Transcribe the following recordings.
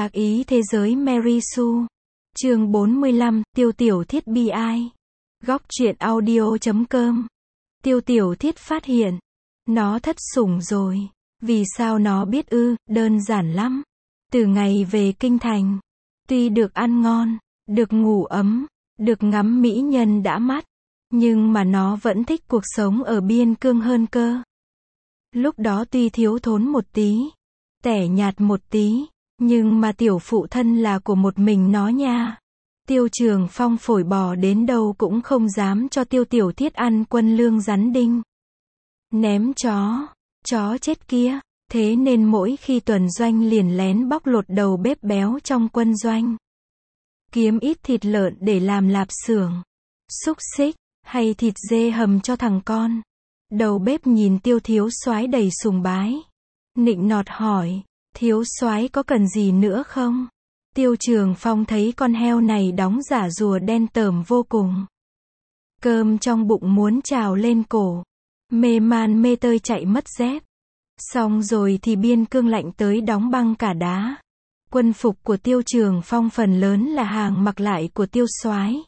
Ác ý thế giới Mary Sue. Chương 45, Tiêu Tiểu Thiết bi ai. Góc truyện audio.com. Tiêu Tiểu Thiết phát hiện, nó thất sủng rồi. Vì sao nó biết ư? Đơn giản lắm. Từ ngày về kinh thành, tuy được ăn ngon, được ngủ ấm, được ngắm mỹ nhân đã mắt, nhưng mà nó vẫn thích cuộc sống ở biên cương hơn cơ. Lúc đó tuy thiếu thốn một tí, tẻ nhạt một tí, nhưng mà tiểu phụ thân là của một mình nó nha. Tiêu Trường Phong phổi bò đến đâu cũng không dám cho Tiêu Tiểu Thiết ăn quân lương rắn đinh. Ném chó chết kia. Thế nên mỗi khi tuần doanh liền lén bóc lột đầu bếp béo trong quân doanh. Kiếm ít thịt lợn để làm lạp xưởng, xúc xích, hay thịt dê hầm cho thằng con. Đầu bếp nhìn Tiêu thiếu soái đầy sùng bái. Nịnh nọt hỏi, thiếu soái có cần gì nữa không? Tiêu Trường Phong thấy con heo này đóng giả rùa đen tởm vô cùng. Cơm trong bụng muốn trào lên cổ. Mê man mê tơi chạy mất dép. Xong rồi thì biên cương lạnh tới đóng băng cả đá. Quân phục của Tiêu Trường Phong phần lớn là hàng mặc lại của Tiêu soái.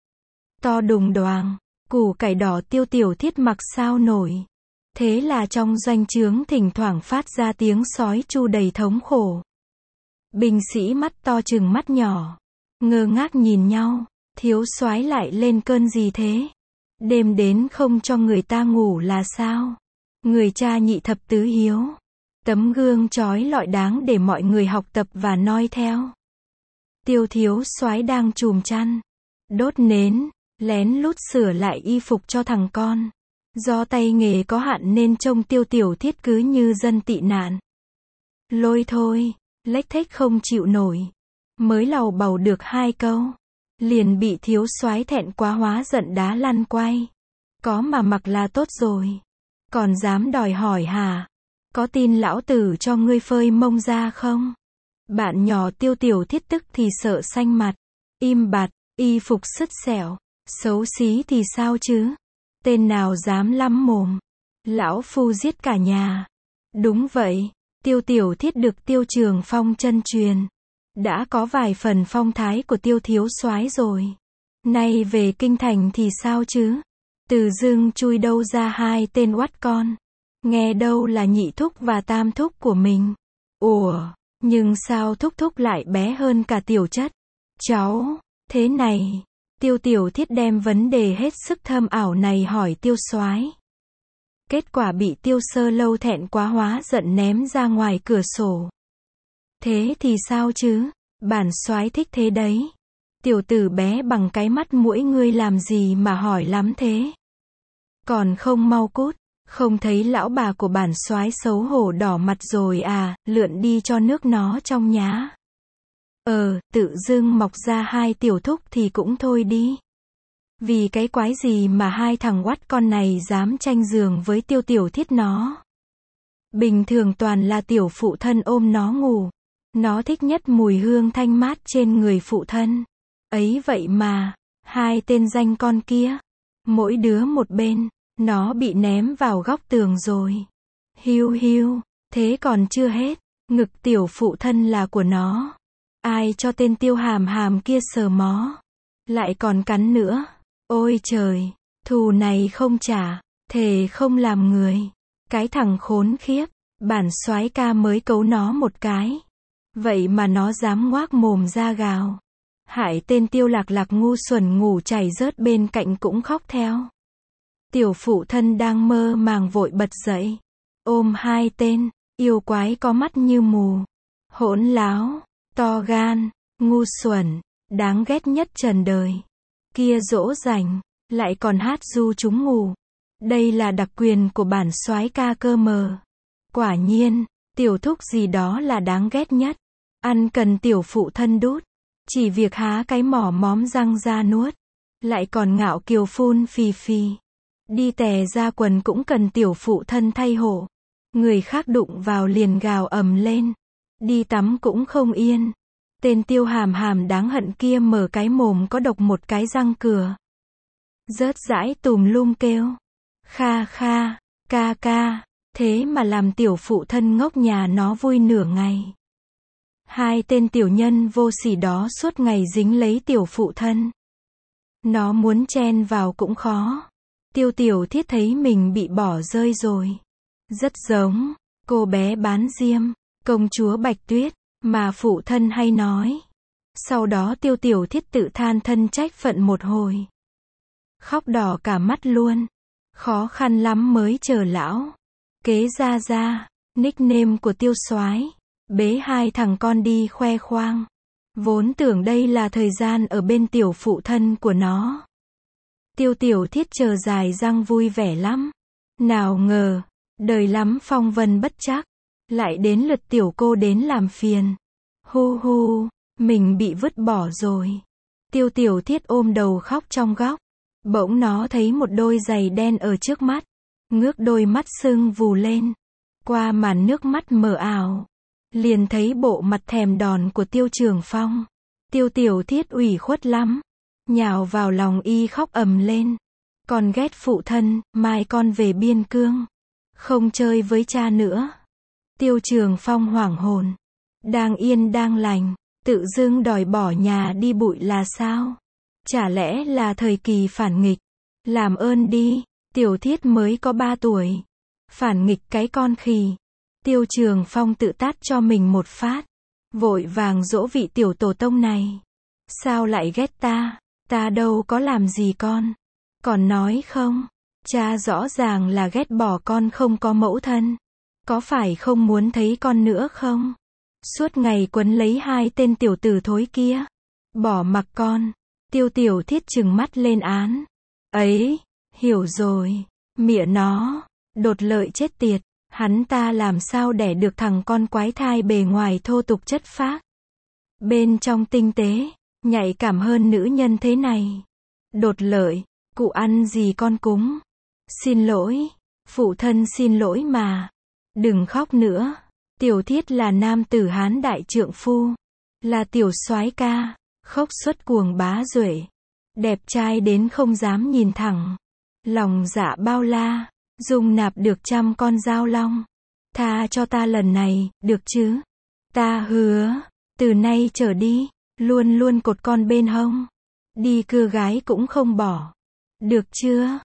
To đùng đoàng, củ cải đỏ Tiêu Tiểu Thiết mặc sao nổi. Thế là trong doanh trướng thỉnh thoảng phát ra tiếng sói tru đầy thống khổ. Binh sĩ mắt to chừng mắt nhỏ, ngơ ngác nhìn nhau, thiếu soái lại lên cơn gì thế? Đêm đến không cho người ta ngủ là sao? Người cha nhị thập tứ hiếu, tấm gương chói lọi đáng để mọi người học tập và noi theo. Tiêu thiếu soái đang chùm chăn, đốt nến, lén lút sửa lại y phục cho thằng con. Do tay nghề có hạn nên trông Tiêu Tiểu Thiết cứ như dân tị nạn. Lôi thôi, lếch thếch không chịu nổi. Mới lầu bầu được 2 câu, liền bị thiếu soái thẹn quá hóa giận đá lăn quay. Có mà mặc là tốt rồi, còn dám đòi hỏi hả? Có tin lão tử cho ngươi phơi mông ra không? Bạn nhỏ Tiêu Tiểu Thiết tức thì sợ xanh mặt, im bặt, y phục sứt sẹo, xấu xí thì sao chứ? Tên nào dám lắm mồm? Lão phu giết cả nhà. Đúng vậy, Tiêu Tiểu Thiết được Tiêu Trường Phong chân truyền, đã có vài phần phong thái của Tiêu thiếu soái rồi. Nay về kinh thành thì sao chứ? Từ dưng chui đâu ra 2 tên oắt con. Nghe đâu là nhị thúc và tam thúc của mình. Ủa, nhưng sao thúc thúc lại bé hơn cả tiểu chất? Cháu, thế này. Tiêu Tiểu Thiết đem vấn đề hết sức thâm ảo này hỏi Tiêu soái. Kết quả bị Tiêu Sơ Lâu thẹn quá hóa giận ném ra ngoài cửa sổ. Thế thì sao chứ? Bản soái thích thế đấy. Tiểu tử bé bằng cái mắt mũi ngươi làm gì mà hỏi lắm thế? Còn không mau cút, không thấy lão bà của bản soái xấu hổ đỏ mặt rồi à, lượn đi cho nước nó trong nhá. Tự dưng mọc ra 2 tiểu thúc thì cũng thôi đi. Vì cái quái gì mà 2 thằng oắt con này dám tranh giường với Tiêu Tiểu Thiết nó. Bình thường toàn là tiểu phụ thân ôm nó ngủ. Nó thích nhất mùi hương thanh mát trên người phụ thân. Ấy vậy mà, 2 tên danh con kia, mỗi đứa một bên, nó bị ném vào góc tường rồi. Hiu hiu, thế còn chưa hết, ngực tiểu phụ thân là của nó. Ai cho tên Tiêu Hàm Hàm kia sờ mó, lại còn cắn nữa. Ôi trời, thù này không trả, thề không làm người. Cái thằng khốn khiếp, bản soái ca mới cấu nó một cái. Vậy mà nó dám ngoác mồm ra gào. Hại tên Tiêu Lạc Lạc ngu xuẩn ngủ chảy rớt bên cạnh cũng khóc theo. Tiểu phụ thân đang mơ màng vội bật dậy, ôm 2 tên yêu quái có mắt như mù, hỗn láo, to gan, ngu xuẩn, đáng ghét nhất trần đời. Kia dỗ dành, lại còn hát ru chúng ngủ. Đây là đặc quyền của bản soái ca cơ mờ. Quả nhiên, tiểu thúc gì đó là đáng ghét nhất. Ăn cần tiểu phụ thân đút, chỉ việc há cái mỏ móm răng ra nuốt. Lại còn ngạo kiều phun phì phì. Đi tè ra quần cũng cần tiểu phụ thân thay hộ. Người khác đụng vào liền gào ầm lên. Đi tắm cũng không yên. Tên Tiêu Hàm Hàm đáng hận kia mở cái mồm có độc một cái răng cửa. Rớt rãi tùm lum kêu. Kha kha, ca ca. Thế mà làm tiểu phụ thân ngốc nhà nó vui nửa ngày. Hai tên tiểu nhân vô sỉ đó suốt ngày dính lấy tiểu phụ thân. Nó muốn chen vào cũng khó. Tiêu Tiểu Thiết thấy mình bị bỏ rơi rồi. Rất giống cô bé bán diêm, công chúa Bạch Tuyết, mà phụ thân hay nói. Sau đó Tiêu Tiểu Thiết tự than thân trách phận một hồi. Khóc đỏ cả mắt luôn. Khó khăn lắm mới chờ lão kế ra, nickname của Tiêu Soái, bế hai thằng con đi khoe khoang. Vốn tưởng đây là thời gian ở bên tiểu phụ thân của nó. Tiêu Tiểu Thiết chờ dài răng vui vẻ lắm. Nào ngờ, đời lắm phong vân bất trắc, lại đến lượt tiểu cô đến làm phiền. Hu hu, mình bị vứt bỏ rồi. Tiêu Tiểu Thiết ôm đầu khóc trong góc. Bỗng nó thấy một đôi giày đen ở trước mắt. Ngước đôi mắt sưng vù lên. Qua màn nước mắt mờ ảo, liền thấy bộ mặt thèm đòn của Tiêu Trường Phong. Tiêu Tiểu Thiết ủy khuất lắm. Nhào vào lòng y khóc ầm lên. Con ghét phụ thân, mai con về biên cương. Không chơi với cha nữa. Tiêu Trường Phong hoảng hồn. Đang yên đang lành, tự dưng đòi bỏ nhà đi bụi là sao? Chả lẽ là thời kỳ phản nghịch? Làm ơn đi, Tiểu Thiết mới có 3 tuổi. Phản nghịch cái con khỉ. Tiêu Trường Phong tự tát cho mình một phát. Vội vàng dỗ vị tiểu tổ tông này. Sao lại ghét ta? Ta đâu có làm gì con. Còn nói không? Cha rõ ràng là ghét bỏ con không có mẫu thân. Có phải không muốn thấy con nữa không? Suốt ngày quấn lấy hai tên tiểu tử thối kia. Bỏ mặc con. Tiêu Tiểu Thiết trừng mắt lên án. Ấy, hiểu rồi. Mẹ nó, đột lợi chết tiệt. Hắn ta làm sao đẻ được thằng con quái thai bề ngoài thô tục chất phác. Bên trong tinh tế, nhạy cảm hơn nữ nhân thế này. Đột lợi, cụ ăn gì con cúng. Xin lỗi, phụ thân xin lỗi mà. Đừng khóc nữa. Tiểu Thiết là nam tử Hán đại trượng phu. Là tiểu soái ca, khốc xuất cuồng bá duệ. Đẹp trai đến không dám nhìn thẳng. Lòng dạ bao la, dung nạp được 100 con dao long. Tha cho ta lần này, được chứ? Ta hứa, từ nay trở đi, luôn luôn cột con bên hông. Đi cưa gái cũng không bỏ. Được chưa?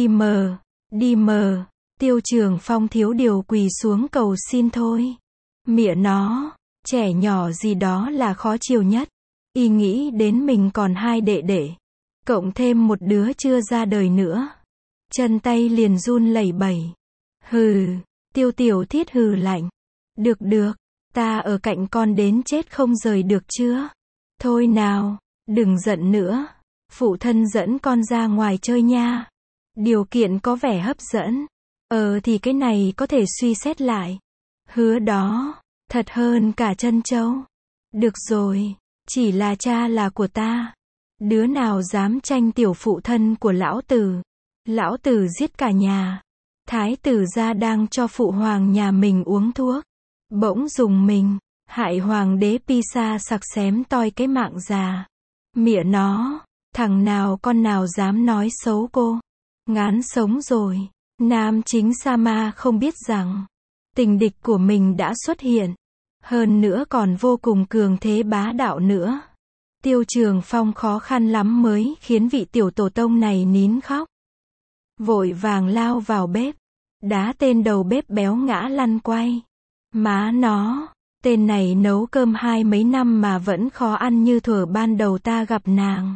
Đi mờ. Tiêu Trường Phong thiếu điều quỳ xuống cầu xin thôi. Mẹ nó, trẻ nhỏ gì đó là khó chiều nhất. Y nghĩ đến mình còn 2 đệ đệ. Cộng thêm một đứa chưa ra đời nữa. Chân tay liền run lẩy bẩy. Hừ, Tiêu Tiểu Thiết hừ lạnh. Được, ta ở cạnh con đến chết không rời được chưa? Thôi nào, đừng giận nữa. Phụ thân dẫn con ra ngoài chơi nha. Điều kiện có vẻ hấp dẫn. Thì cái này có thể suy xét lại. Hứa đó, thật hơn cả trân châu. Được rồi, chỉ là cha là của ta. Đứa nào dám tranh tiểu phụ thân của lão tử. Lão tử giết cả nhà. Thái tử gia đang cho phụ hoàng nhà mình uống thuốc. Bỗng dùng mình, hại hoàng đế Pisa sặc xém toi cái mạng già. Mẹ nó, thằng nào con nào dám nói xấu cô. Ngán sống rồi. Nam chính Sama không biết rằng, tình địch của mình đã xuất hiện. Hơn nữa còn vô cùng cường thế bá đạo nữa. Tiêu Trường Phong khó khăn lắm mới khiến vị tiểu tổ tông này nín khóc. Vội vàng lao vào bếp. Đá tên đầu bếp béo ngã lăn quay. Má nó, tên này nấu cơm 20 mấy năm mà vẫn khó ăn như thuở ban đầu ta gặp nàng.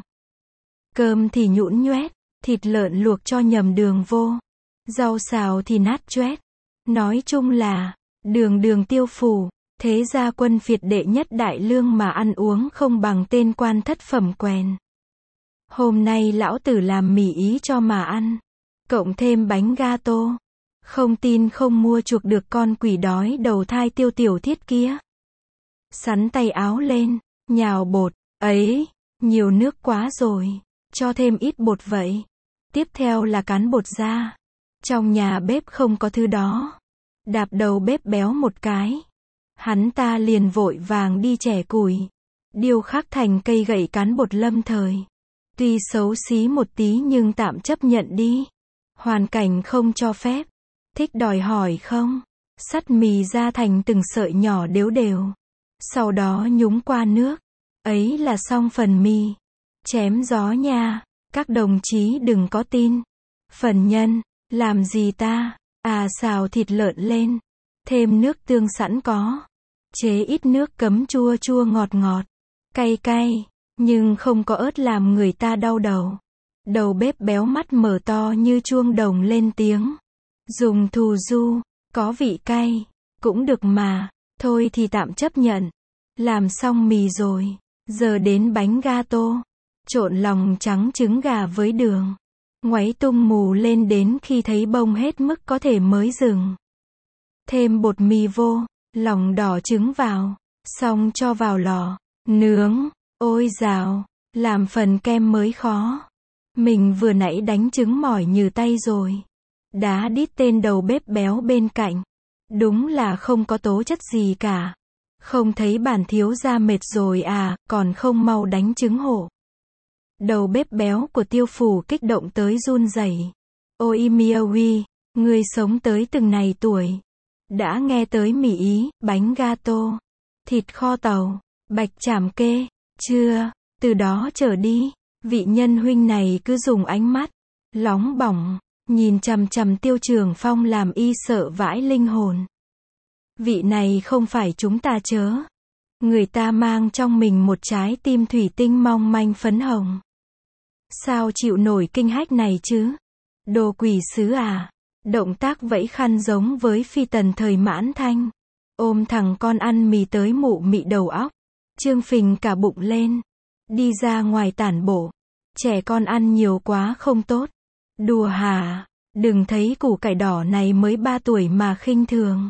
Cơm thì nhũn nhoét, thịt lợn luộc cho nhầm đường vô. Rau xào thì nát choét. Nói chung là, đường tiêu phủ, thế gia quân phiệt đệ nhất đại lương mà ăn uống không bằng tên quan thất phẩm quèn. Hôm nay lão tử làm mì ý cho mà ăn. Cộng thêm bánh gato. Không tin không mua chuộc được con quỷ đói đầu thai Tiêu Tiểu Thiết kia. Sắn tay áo lên, nhào bột. Ấy, nhiều nước quá rồi. Cho thêm ít bột vậy. Tiếp theo là cán bột ra. Trong nhà bếp không có thứ đó. Đạp đầu bếp béo một cái. Hắn ta liền vội vàng đi chẻ củi. Điêu khắc thành cây gậy cán bột lâm thời. Tuy xấu xí một tí nhưng tạm chấp nhận đi. Hoàn cảnh không cho phép. Thích đòi hỏi không? Sắt mì ra thành từng sợi nhỏ đều đều. Sau đó nhúng qua nước. Ấy là xong phần mì. Chém gió nha. Các đồng chí đừng có tin. Phần nhân, làm gì ta? À, xào thịt lợn lên. Thêm nước tương sẵn có. Chế ít nước cấm chua chua ngọt ngọt. Cay cay. Nhưng không có ớt làm người ta đau đầu. Đầu bếp béo mắt mở to như chuông đồng lên tiếng. Dùng thù du, có vị cay. Cũng được mà. Thôi thì tạm chấp nhận. Làm xong mì rồi. Giờ đến bánh gato. Trộn lòng trắng trứng gà với đường. Ngoáy tung mù lên đến khi thấy bông hết mức có thể mới dừng. Thêm bột mì vô. Lòng đỏ trứng vào. Xong cho vào lò. Nướng. Ôi dào. Làm phần kem mới khó. Mình vừa nãy đánh trứng mỏi nhừ tay rồi. Đá đít tên đầu bếp béo bên cạnh. Đúng là không có tố chất gì cả. Không thấy bản thiếu gia mệt rồi à, còn không mau đánh trứng hổ. Đầu bếp béo của Tiêu Phủ kích động tới run rẩy. Ôi Miawi, người sống tới từng này tuổi. Đã nghe tới mì Ý, bánh gato, thịt kho tàu, bạch chảm kê, chưa? Từ đó trở đi, vị nhân huynh này cứ dùng ánh mắt nóng bỏng, nhìn chằm chằm Tiêu Trường Phong làm y sợ vãi linh hồn. Vị này không phải chúng ta chớ. Người ta mang trong mình một trái tim thủy tinh mong manh phấn hồng. Sao chịu nổi kinh hách này chứ? Đồ quỷ sứ à? Động tác vẫy khăn giống với phi tần thời Mãn Thanh. Ôm thằng con ăn mì tới mụ mị đầu óc. Trương phình cả bụng lên. Đi ra ngoài tản bộ. Trẻ con ăn nhiều quá không tốt. Đùa hả? Đừng thấy củ cải đỏ này mới 3 tuổi mà khinh thường.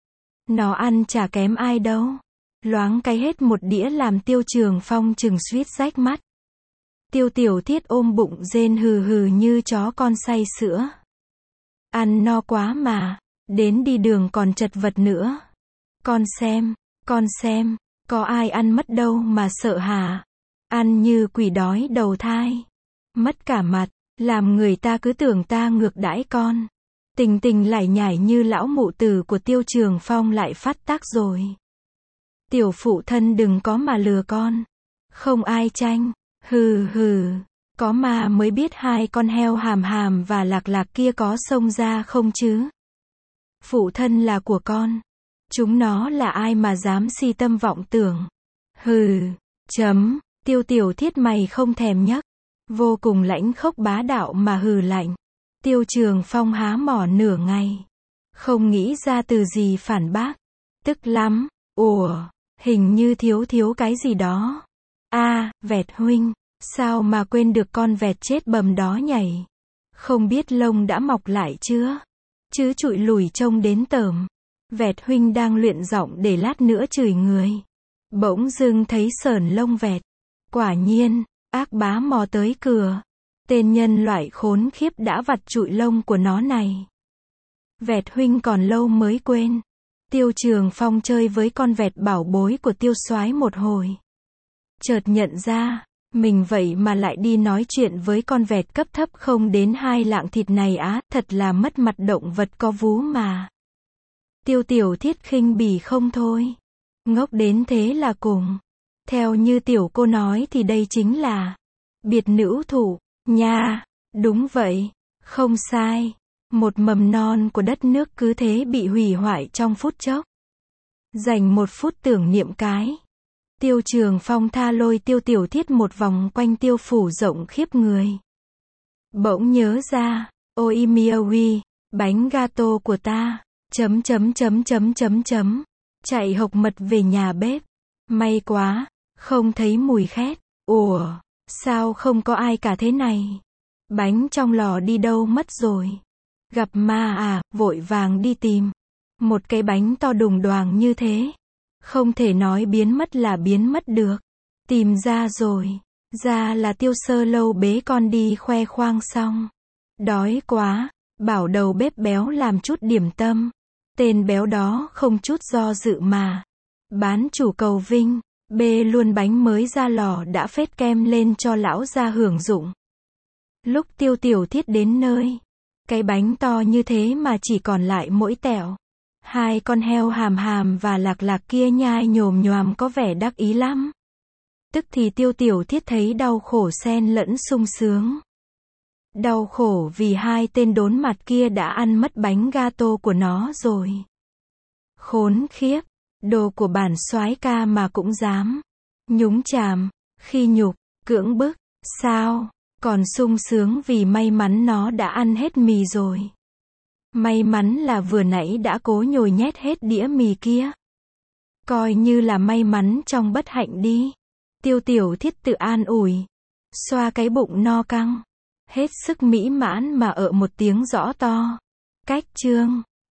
Nó ăn chả kém ai đâu. Loáng cái hết một đĩa làm Tiêu Trường Phong chừng suýt rách mắt. Tiêu Tiểu Thiết ôm bụng rên hừ hừ như chó con say sữa. Ăn no quá mà. Đến đi đường còn chật vật nữa. Con xem, có ai ăn mất đâu mà sợ hả? Ăn như quỷ đói đầu thai. Mất cả mặt, làm người ta cứ tưởng ta ngược đãi con. Tình tình lải nhải như lão mụ tử của Tiêu Trường Phong lại phát tác rồi. Tiểu phụ thân đừng có mà lừa con. Không ai tranh. Hừ hừ. Có mà mới biết hai con heo hàm hàm và lạc lạc kia có xông ra không chứ. Phụ thân là của con. Chúng nó là ai mà dám si tâm vọng tưởng. Hừ. Chấm. Tiêu Tiểu Thiết mày không thèm nhắc. Vô cùng lãnh khốc bá đạo mà hừ lạnh. Tiêu Trường Phong há mỏ nửa ngày. Không nghĩ ra từ gì phản bác. Tức lắm. Ủa. Hình như thiếu cái gì đó. À, Vẹt huynh. Sao mà quên được con vẹt chết bầm đó nhảy. Không biết lông đã mọc lại chưa? Chứ trụi lùi trông đến tởm. Vẹt huynh đang luyện giọng để lát nữa chửi người. Bỗng dưng thấy sởn lông vẹt. Quả nhiên, ác bá mò tới cửa. Tên nhân loại khốn khiếp đã vặt trụi lông của nó này. Vẹt huynh còn lâu mới quên. Tiêu Trường Phong chơi với con vẹt bảo bối của Tiêu soái một hồi. Chợt nhận ra, mình vậy mà lại đi nói chuyện với con vẹt cấp thấp không đến 2 lạng thịt này á, thật là mất mặt động vật có vú mà. Tiêu Tiểu Thiết khinh bỉ không thôi. Ngốc đến thế là cùng. Theo như tiểu cô nói thì đây chính là biệt nữ thủ, nha. Đúng vậy, không sai. Một mầm non của đất nước cứ thế bị hủy hoại trong phút chốc. Dành 1 phút tưởng niệm cái. Tiêu Trường Phong tha lôi Tiêu Tiểu Thiết một vòng quanh Tiêu Phủ rộng khiếp người. Bỗng nhớ ra, ôi Miawi, bánh gato của ta, chạy hộc mật về nhà bếp. May quá, không thấy mùi khét. Ủa, sao không có ai cả thế này? Bánh trong lò đi đâu mất rồi? Gặp ma à, vội vàng đi tìm. Một cái bánh to đùng đoàng như thế. Không thể nói biến mất là biến mất được. Tìm ra rồi. Ra là Tiêu Sơ Lâu bế con đi khoe khoang xong. Đói quá, bảo đầu bếp béo làm chút điểm tâm. Tên béo đó không chút do dự mà. Bán chủ cầu vinh, bê luôn bánh mới ra lò đã phết kem lên cho lão ra hưởng dụng. Lúc Tiêu Tiểu Thiết đến nơi, cái bánh to như thế mà chỉ còn lại mỗi tẹo. Hai con heo Hàm Hàm và Lạc Lạc kia nhai nhồm nhoàm có vẻ đắc ý lắm. Tức thì Tiêu Tiểu Thiết thấy đau khổ xen lẫn sung sướng. Đau khổ vì hai tên đốn mặt kia đã ăn mất bánh gato của nó rồi. Khốn khiếp, đồ của bản soái ca mà cũng dám nhúng chàm, khi nhục, cưỡng bức, sao? Còn sung sướng vì may mắn nó đã ăn hết mì rồi. May mắn là vừa nãy đã cố nhồi nhét hết đĩa mì kia. Coi như là may mắn trong bất hạnh đi. Tiêu Tiểu Thiết tự an ủi. Xoa cái bụng no căng. Hết sức mỹ mãn mà ợ một tiếng rõ to. Cách chương